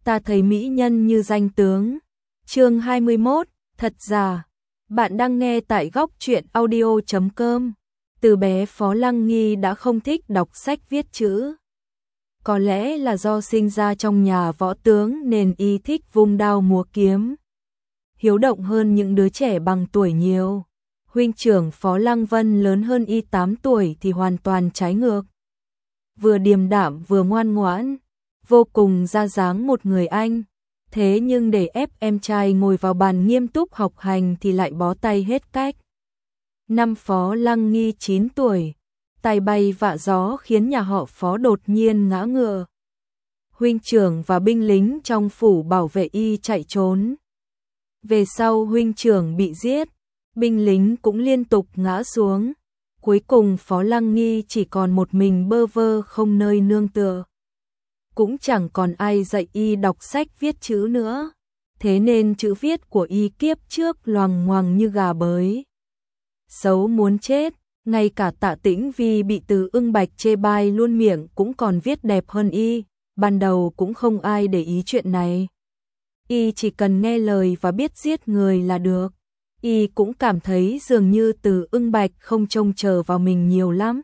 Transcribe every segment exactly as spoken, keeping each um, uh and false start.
Ta thấy mỹ nhân như danh tướng. Chương hai mươi mốt, thật giả. Bạn đang nghe tại góc truyện audio chấm com. Từ bé Phó Lăng Nghi đã không thích đọc sách viết chữ. Có lẽ là do sinh ra trong nhà võ tướng nên y thích vung đao múa kiếm. Hiếu động hơn những đứa trẻ bằng tuổi nhiều. Huynh trưởng Phó Lăng Vân lớn hơn y tám tuổi thì hoàn toàn trái ngược. Vừa điềm đạm vừa ngoan ngoãn, vô cùng ra dáng một người anh. Thế nhưng để ép em trai ngồi vào bàn nghiêm túc học hành thì lại bó tay hết cách. Năm Phó Lăng Nghi chín tuổi, tài bay vạ gió khiến nhà họ Phó đột nhiên ngã ngựa. Huynh trưởng và binh lính trong phủ bảo vệ y chạy trốn. Về sau huynh trưởng bị giết, binh lính cũng liên tục ngã xuống. Cuối cùng Phó Lăng Nghi chỉ còn một mình bơ vơ không nơi nương tựa. Cũng chẳng còn ai dạy y đọc sách viết chữ nữa. Thế nên chữ viết của y kiếp trước loằng ngoằng như gà bới. Xấu muốn chết, ngay cả Tạ Tĩnh Vi bị Từ Ưng Bạch chê bai luôn miệng cũng còn viết đẹp hơn y. Ban đầu cũng không ai để ý chuyện này. Y chỉ cần nghe lời và biết giết người là được. Y cũng cảm thấy dường như Từ Ưng Bạch không trông chờ vào mình nhiều lắm.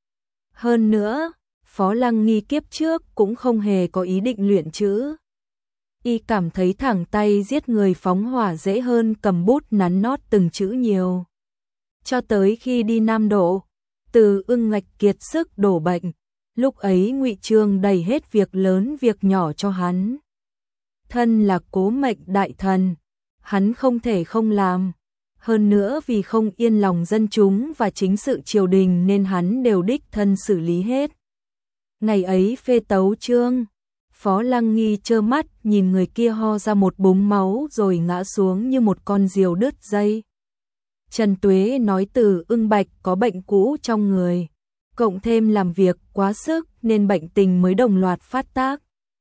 Hơn nữa, Phó Lăng Nghi kiếp trước cũng không hề có ý định luyện chữ. Y cảm thấy thẳng tay giết người phóng hỏa dễ hơn cầm bút nắn nót từng chữ nhiều. Cho tới khi đi Nam Độ, Từ Ưng Bạch kiệt sức đổ bệnh. Lúc ấy Ngụy Trương đầy hết việc lớn việc nhỏ cho hắn. Thân là cố mệnh đại thần, hắn không thể không làm. Hơn nữa vì không yên lòng dân chúng và chính sự triều đình nên hắn đều đích thân xử lý hết. Ngày ấy phê tấu chương, Phó Lăng Nghi trơ mắt nhìn người kia ho ra một búng máu rồi ngã xuống như một con diều đứt dây. Trần Tuế nói Từ Ưng Bạch có bệnh cũ trong người, cộng thêm làm việc quá sức nên bệnh tình mới đồng loạt phát tác.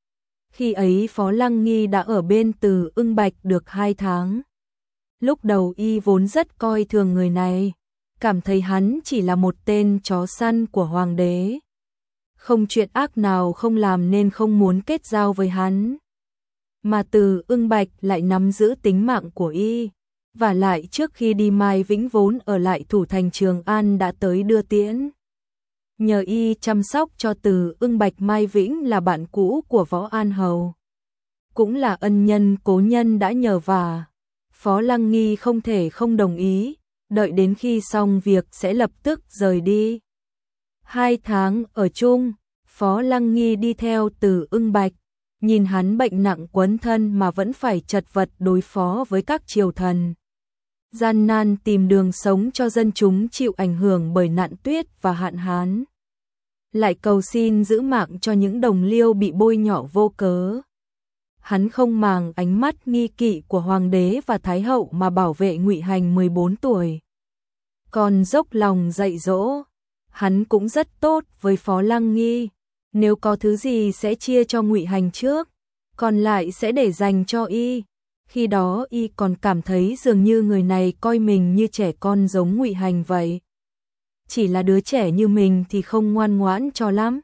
Khi ấy Phó Lăng Nghi đã ở bên Từ Ưng Bạch được hai tháng. Lúc đầu y vốn rất coi thường người này, cảm thấy hắn chỉ là một tên chó săn của hoàng đế. Không chuyện ác nào không làm nên không muốn kết giao với hắn. Mà Từ Ưng Bạch lại nắm giữ tính mạng của y. Và lại trước khi đi Mai Vĩnh vốn ở lại thủ thành Trường An đã tới đưa tiễn. Nhờ y chăm sóc cho Từ Ưng Bạch, Mai Vĩnh là bạn cũ của Võ An Hầu. Cũng là ân nhân cố nhân đã nhờ vả. Phó Lăng Nghi không thể không đồng ý, đợi đến khi xong việc sẽ lập tức rời đi. Hai tháng ở chung, Phó Lăng Nghi đi theo Từ Ưng Bạch, nhìn hắn bệnh nặng quấn thân mà vẫn phải chật vật đối phó với các triều thần. Gian nan tìm đường sống cho dân chúng chịu ảnh hưởng bởi nạn tuyết và hạn hán. Lại cầu xin giữ mạng cho những đồng liêu bị bôi nhọ vô cớ. Hắn không màng ánh mắt nghi kỵ của hoàng đế và thái hậu mà bảo vệ Ngụy Hành mười bốn tuổi. Còn dốc lòng dạy dỗ, hắn cũng rất tốt với Phó Lăng Nghi, nếu có thứ gì sẽ chia cho Ngụy Hành trước, còn lại sẽ để dành cho y. Khi đó y còn cảm thấy dường như người này coi mình như trẻ con giống Ngụy Hành vậy. Chỉ là đứa trẻ như mình thì không ngoan ngoãn cho lắm.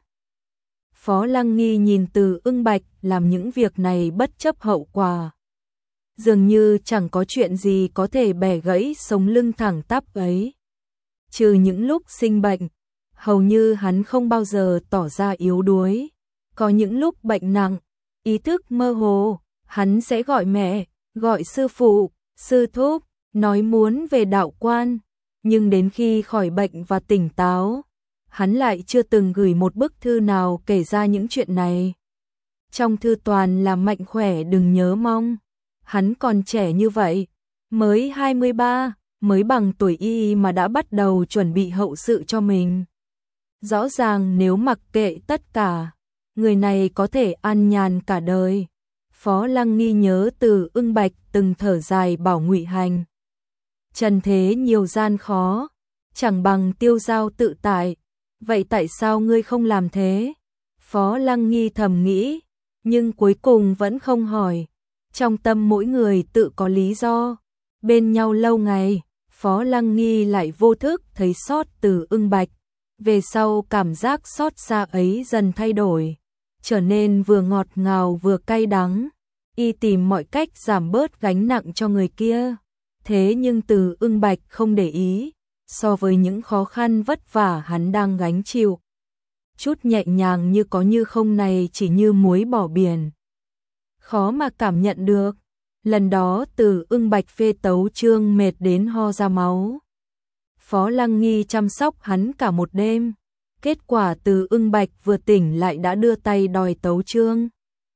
Phó Lăng Nghi nhìn Từ Ưng Bạch làm những việc này bất chấp hậu quả. Dường như chẳng có chuyện gì có thể bẻ gãy sống lưng thẳng tắp ấy. Trừ những lúc sinh bệnh, hầu như hắn không bao giờ tỏ ra yếu đuối. Có những lúc bệnh nặng, ý thức mơ hồ, hắn sẽ gọi mẹ, gọi sư phụ, sư thúc, nói muốn về đạo quan. Nhưng đến khi khỏi bệnh và tỉnh táo, hắn lại chưa từng gửi một bức thư nào kể ra những chuyện này. Trong thư toàn là mạnh khỏe đừng nhớ mong. Hắn còn trẻ như vậy, mới hai mươi ba, mới bằng tuổi y mà đã bắt đầu chuẩn bị hậu sự cho mình. Rõ ràng nếu mặc kệ tất cả, người này có thể an nhàn cả đời. Phó Lăng Nghi nhớ Từ Ưng Bạch từng thở dài bảo Ngụy Hành. Trần thế nhiều gian khó, chẳng bằng tiêu dao tự tại. Vậy tại sao ngươi không làm thế? Phó Lăng Nghi thầm nghĩ, nhưng cuối cùng vẫn không hỏi. Trong tâm mỗi người tự có lý do. Bên nhau lâu ngày, Phó Lăng Nghi lại vô thức thấy xót Từ Ưng Bạch. Về sau cảm giác xót xa ấy dần thay đổi, trở nên vừa ngọt ngào vừa cay đắng. y tìm mọi cách giảm bớt gánh nặng cho người kia. Thế nhưng Từ Ưng Bạch không để ý, so với những khó khăn vất vả hắn đang gánh chịu. Chút nhẹ nhàng như có như không này chỉ như muối bỏ biển. Khó mà cảm nhận được. Lần đó Từ Ưng Bạch phê tấu chương mệt đến ho ra máu. Phó Lăng Nghi chăm sóc hắn cả một đêm. Kết quả Từ Ưng Bạch vừa tỉnh lại đã đưa tay đòi tấu chương.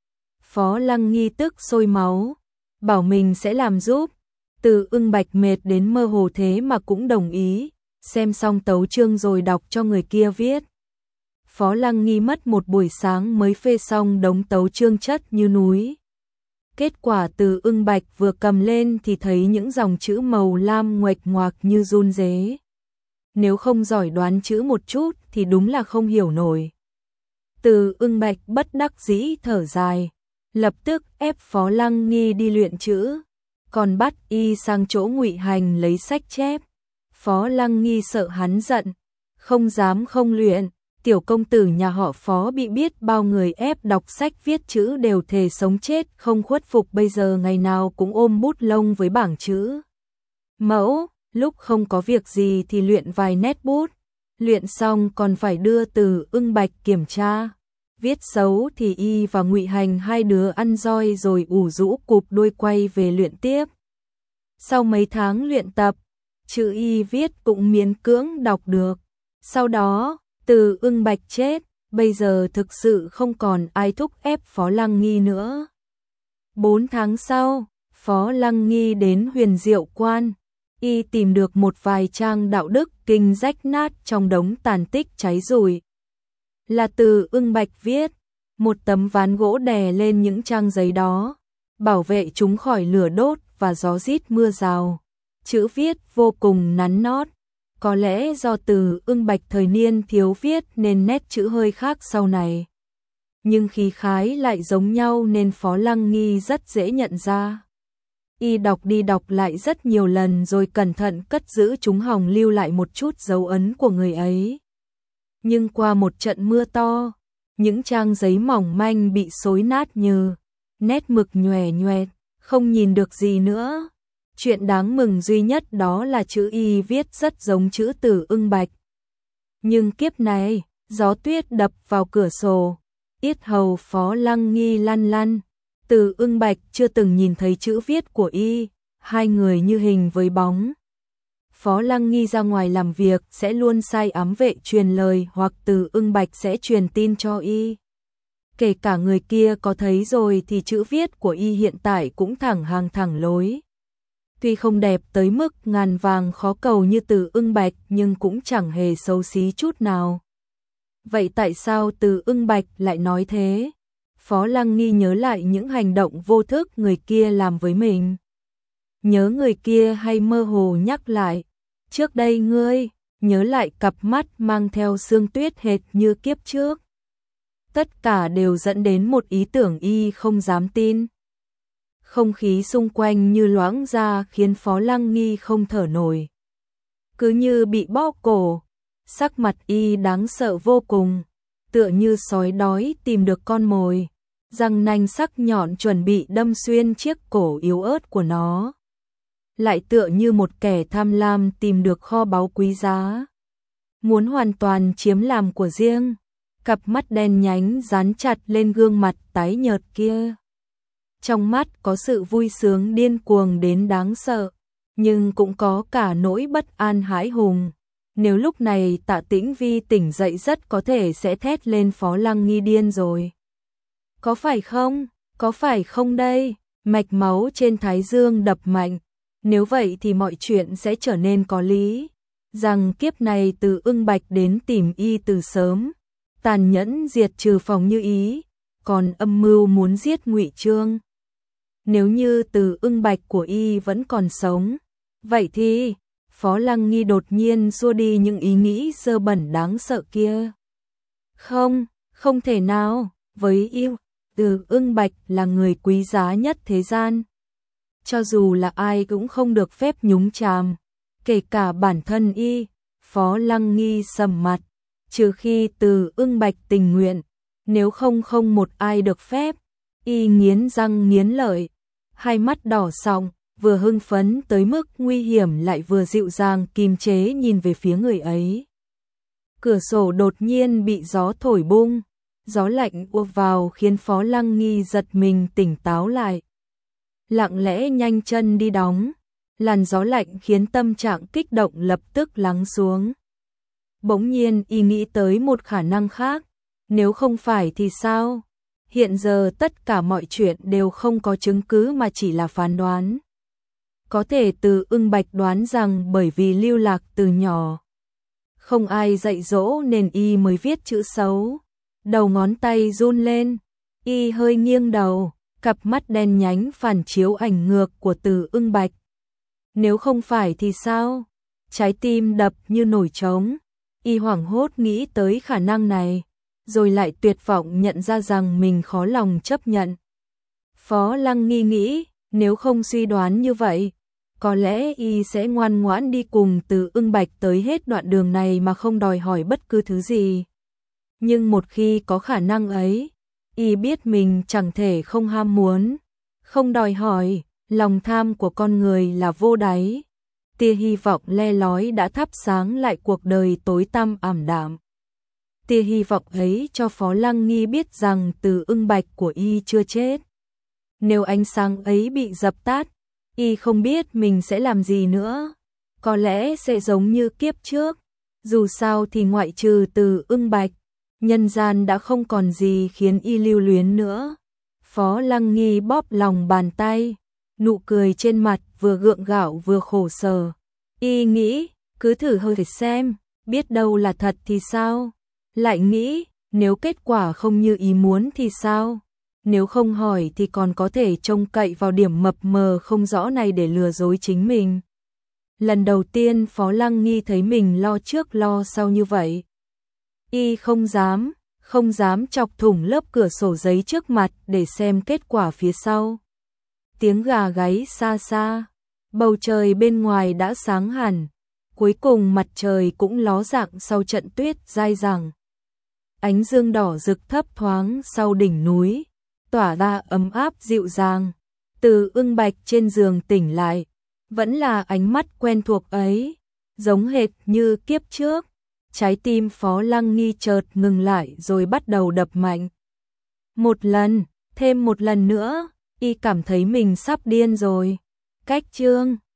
Phó Lăng Nghi tức sôi máu, bảo mình sẽ làm giúp. Từ Ưng Bạch mệt đến mơ hồ thế mà cũng đồng ý, xem xong tấu chương rồi đọc cho người kia viết. Phó Lăng Nghi mất một buổi sáng mới phê xong đống tấu chương chất như núi. Kết quả Từ Ưng Bạch vừa cầm lên thì thấy những dòng chữ màu lam nguệch ngoạc như run rế. Nếu không giỏi đoán chữ một chút thì đúng là không hiểu nổi. Từ Ưng Bạch bất đắc dĩ thở dài, lập tức ép Phó Lăng Nghi đi luyện chữ, còn bắt y sang chỗ Ngụy Hành lấy sách chép. Phó Lăng Nghi sợ hắn giận, không dám không luyện. Tiểu công tử nhà họ Phó bị biết bao người ép đọc sách viết chữ đều thề sống chết không khuất phục, bây giờ ngày nào cũng ôm bút lông với bảng chữ mẫu, lúc không có việc gì thì luyện vài nét bút, luyện xong còn phải đưa Từ Ưng Bạch kiểm tra. Viết xấu thì y và Ngụy Hành hai đứa ăn roi rồi ủ rũ cụp đuôi quay về luyện tiếp. Sau mấy tháng luyện tập, chữ y viết cũng miễn cưỡng đọc được. Sau đó, Từ Ưng Bạch chết, bây giờ thực sự không còn ai thúc ép Phó Lăng Nghi nữa. Bốn tháng sau, Phó Lăng Nghi đến Huyền Diệu Quan, y tìm được một vài trang đạo đức kinh rách nát trong đống tàn tích cháy rụi. Là Từ Ưng Bạch viết, một tấm ván gỗ đè lên những trang giấy đó, bảo vệ chúng khỏi lửa đốt và gió rít mưa rào. Chữ viết vô cùng nắn nót. Có lẽ do Từ Ưng Bạch thời niên thiếu viết nên nét chữ hơi khác sau này. Nhưng khí khái lại giống nhau nên Phó Lăng Nghi rất dễ nhận ra. Y đọc đi đọc lại rất nhiều lần rồi cẩn thận cất giữ chúng hòng lưu lại một chút dấu ấn của người ấy. Nhưng qua một trận mưa to, những trang giấy mỏng manh bị xối nát như nét mực nhòe nhoẹt, không nhìn được gì nữa. Chuyện đáng mừng duy nhất đó là chữ y viết rất giống chữ Từ Ưng Bạch. Nhưng kiếp này, gió tuyết đập vào cửa sổ, yết hầu Phó Lăng Nghi lăn lăn. Từ Ưng Bạch chưa từng nhìn thấy chữ viết của y, hai người như hình với bóng. Phó Lăng Nghi ra ngoài làm việc sẽ luôn sai ám vệ truyền lời hoặc Từ Ưng Bạch sẽ truyền tin cho y. Kể cả người kia có thấy rồi thì chữ viết của y hiện tại cũng thẳng hàng thẳng lối. Tuy không đẹp tới mức ngàn vàng khó cầu như Từ Ưng Bạch nhưng cũng chẳng hề xấu xí chút nào. Vậy tại sao Từ Ưng Bạch lại nói thế? Phó Lăng Nghi nhớ lại những hành động vô thức người kia làm với mình. Nhớ người kia hay mơ hồ nhắc lại. Trước đây ngươi, nhớ lại cặp mắt mang theo sương tuyết hệt như kiếp trước. Tất cả đều dẫn đến một ý tưởng y không dám tin. Không khí xung quanh như loãng ra khiến Phó Lăng Nghi không thở nổi. Cứ như bị bóp cổ, sắc mặt y đáng sợ vô cùng, tựa như sói đói tìm được con mồi, răng nanh sắc nhọn chuẩn bị đâm xuyên chiếc cổ yếu ớt của nó. Lại tựa như một kẻ tham lam tìm được kho báu quý giá, muốn hoàn toàn chiếm làm của riêng. Cặp mắt đen nhánh dán chặt lên gương mặt tái nhợt kia. Trong mắt có sự vui sướng điên cuồng đến đáng sợ, nhưng cũng có cả nỗi bất an hãi hùng. Nếu lúc này Tạ Tĩnh Vi tỉnh dậy rất có thể sẽ thét lên Phó Lăng Nghi điên rồi. Có phải không? Có phải không đây? Mạch máu trên thái dương đập mạnh. Nếu vậy thì mọi chuyện sẽ trở nên có lý. Rằng kiếp này Từ Ưng Bạch đến tìm y từ sớm, tàn nhẫn diệt trừ Phòng Như Ý, còn âm mưu muốn giết Ngụy Trương. Nếu như Từ Ưng Bạch của y vẫn còn sống, vậy thì Phó Lăng Nghi đột nhiên xua đi những ý nghĩ dơ bẩn đáng sợ kia. Không, không thể nào, với y, Từ Ưng Bạch là người quý giá nhất thế gian. Cho dù là ai cũng không được phép nhúng chàm, kể cả bản thân y. Phó Lăng Nghi sầm mặt, trừ khi Từ Ưng Bạch tình nguyện, nếu không không một ai được phép. Y nghiến răng nghiến lợi, hai mắt đỏ sọng, vừa hưng phấn tới mức nguy hiểm lại vừa dịu dàng kiềm chế nhìn về phía người ấy. Cửa sổ đột nhiên bị gió thổi bung, gió lạnh ùa vào khiến Phó Lăng Nghi giật mình tỉnh táo lại. Lặng lẽ nhanh chân đi đóng, làn gió lạnh khiến tâm trạng kích động lập tức lắng xuống. Bỗng nhiên y nghĩ tới một khả năng khác, nếu không phải thì sao? Hiện giờ tất cả mọi chuyện đều không có chứng cứ mà chỉ là phán đoán. Có thể Từ Ưng Bạch đoán rằng bởi vì lưu lạc từ nhỏ, không ai dạy dỗ nên y mới viết chữ xấu. Đầu ngón tay run lên, y hơi nghiêng đầu, cặp mắt đen nhánh phản chiếu ảnh ngược của Từ Ưng Bạch. Nếu không phải thì sao? Trái tim đập như nổi trống, y hoảng hốt nghĩ tới khả năng này, rồi lại tuyệt vọng nhận ra rằng mình khó lòng chấp nhận. Phó Lăng Nghi nghĩ, nếu không suy đoán như vậy, có lẽ y sẽ ngoan ngoãn đi cùng Từ Ưng Bạch tới hết đoạn đường này mà không đòi hỏi bất cứ thứ gì. Nhưng một khi có khả năng ấy, y biết mình chẳng thể không ham muốn, không đòi hỏi, lòng tham của con người là vô đáy. Tia hy vọng le lói đã thắp sáng lại cuộc đời tối tăm ảm đạm. Tia hy vọng ấy cho Phó Lăng Nghi biết rằng Từ Ưng Bạch của y chưa chết. Nếu ánh sáng ấy bị dập tắt, y không biết mình sẽ làm gì nữa. Có lẽ sẽ giống như kiếp trước. Dù sao thì ngoại trừ Từ Ưng Bạch, nhân gian đã không còn gì khiến y lưu luyến nữa. Phó Lăng Nghi bóp lòng bàn tay, nụ cười trên mặt vừa gượng gạo vừa khổ sở. Y nghĩ, cứ thử hơi xem, biết đâu là thật thì sao? Lại nghĩ, nếu kết quả không như ý muốn thì sao? Nếu không hỏi thì còn có thể trông cậy vào điểm mập mờ không rõ này để lừa dối chính mình. Lần đầu tiên Phó Lăng Nghi thấy mình lo trước lo sau như vậy. Y không dám, không dám chọc thủng lớp cửa sổ giấy trước mặt để xem kết quả phía sau. Tiếng gà gáy xa xa, bầu trời bên ngoài đã sáng hẳn, cuối cùng mặt trời cũng ló dạng sau trận tuyết dai dẳng. Ánh dương đỏ rực thấp thoáng sau đỉnh núi, tỏa ra ấm áp dịu dàng. Từ Ưng Bạch trên giường tỉnh lại, vẫn là ánh mắt quen thuộc ấy, giống hệt như kiếp trước. Trái tim Phó Lăng Nghi chợt ngừng lại rồi bắt đầu đập mạnh. Một lần, thêm một lần nữa, y cảm thấy mình sắp điên rồi. Cách chương